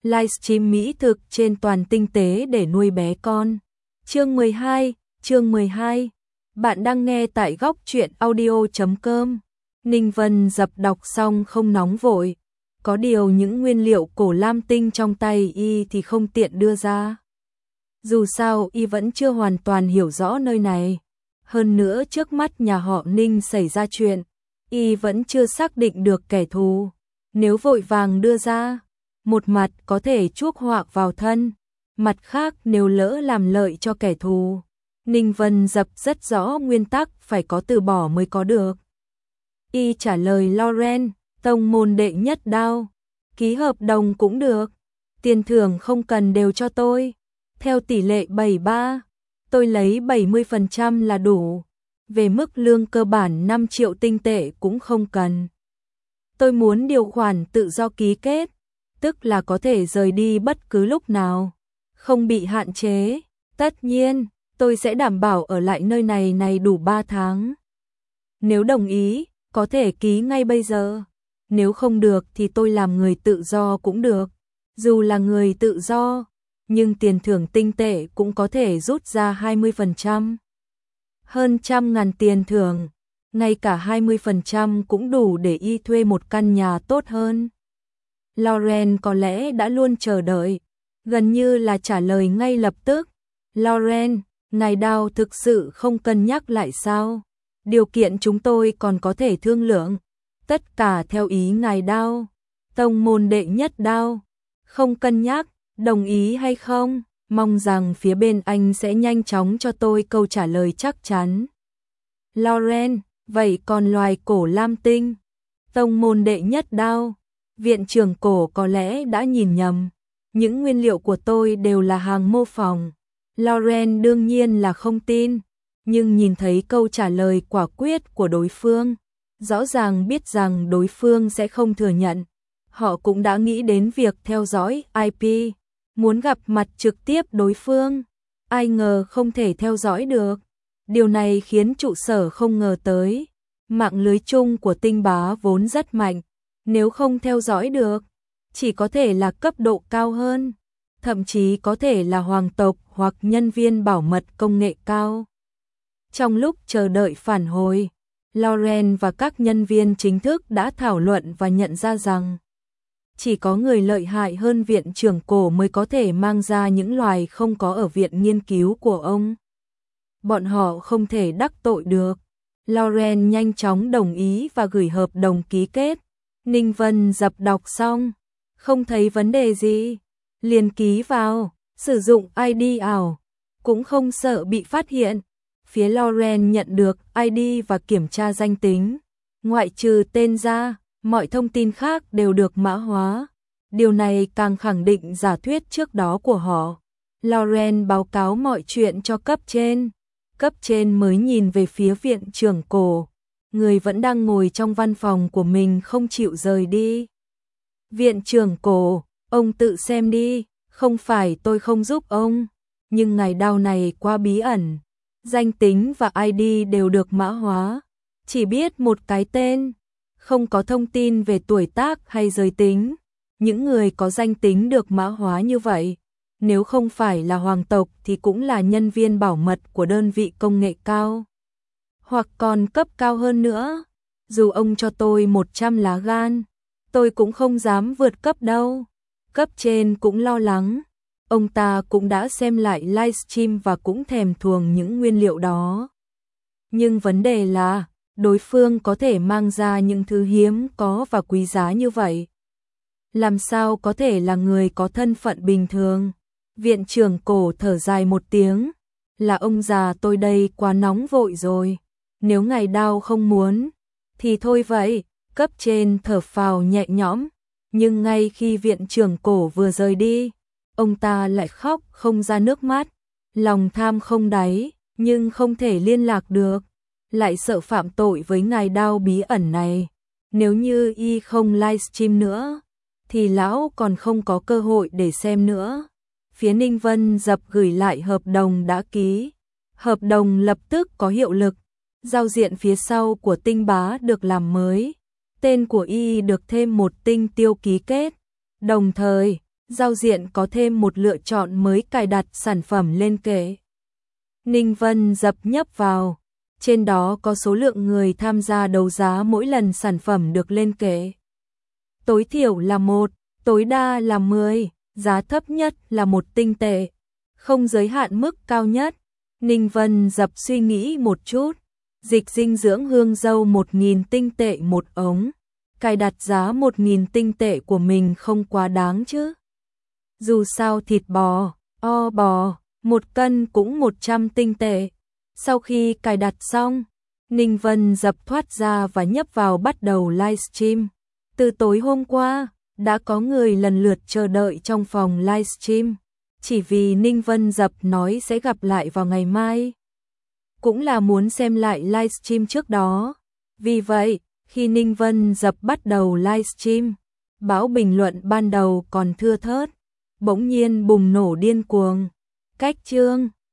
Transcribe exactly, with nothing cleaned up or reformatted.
livestream mỹ thực trên toàn tinh tế để nuôi bé con. Chương mười hai, chương mười hai. Bạn đang nghe tại góc truyện audio chấm com. Ninh Vân Dập đọc xong không nóng vội. Có điều những nguyên liệu cổ lam tinh trong tay y thì không tiện đưa ra. Dù sao y vẫn chưa hoàn toàn hiểu rõ nơi này. Hơn nữa trước mắt nhà họ Ninh xảy ra chuyện, y vẫn chưa xác định được kẻ thù. Nếu vội vàng đưa ra, một mặt có thể chuốc họa vào thân, mặt khác nếu lỡ làm lợi cho kẻ thù. Ninh Vân Dập rất rõ nguyên tắc phải có từ bỏ mới có được. Y trả lời Lauren, tông môn đệ nhất đao, ký hợp đồng cũng được, tiền thưởng không cần đều cho tôi. Theo tỷ lệ bảy ba, tôi lấy bảy mươi phần trăm là đủ. Về mức lương cơ bản năm triệu tinh tệ cũng không cần. Tôi muốn điều khoản tự do ký kết, tức là có thể rời đi bất cứ lúc nào, không bị hạn chế. Tất nhiên, tôi sẽ đảm bảo ở lại nơi này này đủ ba tháng. Nếu đồng ý, có thể ký ngay bây giờ. Nếu không được thì tôi làm người tự do cũng được. Dù là người tự do, nhưng tiền thưởng tinh tệ cũng có thể rút ra hai mươi phần trăm. Hơn trăm ngàn tiền thưởng, ngay cả hai mươi phần trăm cũng đủ để y thuê một căn nhà tốt hơn. Lauren có lẽ đã luôn chờ đợi, gần như là trả lời ngay lập tức. Lauren, ngài Đao thực sự không cân nhắc lại sao? Điều kiện chúng tôi còn có thể thương lượng, tất cả theo ý ngài Đao. Tông môn đệ nhất đao, không cân nhắc, đồng ý hay không? Mong rằng phía bên anh sẽ nhanh chóng cho tôi câu trả lời chắc chắn. Lauren, vậy còn loài cổ lam tinh? Tông môn đệ nhất đao, viện trưởng cổ có lẽ đã nhìn nhầm. Những nguyên liệu của tôi đều là hàng mô phỏng. Lauren đương nhiên là không tin, nhưng nhìn thấy câu trả lời quả quyết của đối phương, rõ ràng biết rằng đối phương sẽ không thừa nhận. Họ cũng đã nghĩ đến việc theo dõi i pê, muốn gặp mặt trực tiếp đối phương. Ai ngờ không thể theo dõi được. Điều này khiến trụ sở không ngờ tới. Mạng lưới chung của tinh bá vốn rất mạnh, nếu không theo dõi được, chỉ có thể là cấp độ cao hơn, thậm chí có thể là hoàng tộc hoặc nhân viên bảo mật công nghệ cao. Trong lúc chờ đợi phản hồi, Lauren và các nhân viên chính thức đã thảo luận và nhận ra rằng chỉ có người lợi hại hơn viện trưởng cổ mới có thể mang ra những loài không có ở viện nghiên cứu của ông. Bọn họ không thể đắc tội được. Lauren nhanh chóng đồng ý và gửi hợp đồng ký kết. Ninh Vân Dập đọc xong, không thấy vấn đề gì, liền ký vào, sử dụng i đê ảo, cũng không sợ bị phát hiện. Phía Lauren nhận được i đê và kiểm tra danh tính, ngoại trừ tên ra, mọi thông tin khác đều được mã hóa. Điều này càng khẳng định giả thuyết trước đó của họ. Lauren báo cáo mọi chuyện cho cấp trên. Cấp trên mới nhìn về phía viện trưởng cổ. Người vẫn đang ngồi trong văn phòng của mình không chịu rời đi. Viện trưởng cổ, ông tự xem đi, không phải tôi không giúp ông. Nhưng ngài Đao này quá bí ẩn. Danh tính và i đê đều được mã hóa. Chỉ biết một cái tên, không có thông tin về tuổi tác hay giới tính. Những người có danh tính được mã hóa như vậy, nếu không phải là hoàng tộc thì cũng là nhân viên bảo mật của đơn vị công nghệ cao. Hoặc còn cấp cao hơn nữa. Dù ông cho tôi một trăm lá gan, tôi cũng không dám vượt cấp đâu. Cấp trên cũng lo lắng. Ông ta cũng đã xem lại livestream và cũng thèm thuồng những nguyên liệu đó. Nhưng vấn đề là, đối phương có thể mang ra những thứ hiếm có và quý giá như vậy. Làm sao có thể là người có thân phận bình thường? Viện trưởng cổ thở dài một tiếng, là ông già tôi đây quá nóng vội rồi. Nếu ngài Đao không muốn, thì thôi vậy. Cấp trên thở phào nhẹ nhõm, nhưng ngay khi viện trưởng cổ vừa rời đi, ông ta lại khóc không ra nước mắt. Lòng tham không đáy, nhưng không thể liên lạc được, lại sợ phạm tội với ngài Đao bí ẩn này. Nếu như y không livestream nữa, thì lão còn không có cơ hội để xem nữa. Phía Ninh Vân Dập gửi lại hợp đồng đã ký. Hợp đồng lập tức có hiệu lực. Giao diện phía sau của tinh bá được làm mới. Tên của y được thêm một tinh tiêu ký kết. Đồng thời, giao diện có thêm một lựa chọn mới cài đặt sản phẩm lên kệ. Ninh Vân Dập nhấp vào. Trên đó có số lượng người tham gia đấu giá mỗi lần sản phẩm được lên kệ. Tối thiểu là một, tối đa là mười, giá thấp nhất là một tinh tệ, không giới hạn mức cao nhất. Ninh Vân Dập suy nghĩ một chút, dịch dinh dưỡng hương dâu một nghìn tinh tệ một ống, cài đặt giá một nghìn tinh tệ của mình không quá đáng chứ. Dù sao thịt bò, o bò, một cân cũng một trăm tinh tệ. Sau khi cài đặt xong, Ninh Vân Dập thoát ra và nhấp vào bắt đầu livestream. Từ tối hôm qua, đã có người lần lượt chờ đợi trong phòng livestream, chỉ vì Ninh Vân Dập nói sẽ gặp lại vào ngày mai. Cũng là muốn xem lại livestream trước đó. Vì vậy, khi Ninh Vân Dập bắt đầu livestream, bão bình luận ban đầu còn thưa thớt, bỗng nhiên bùng nổ điên cuồng. Cách chương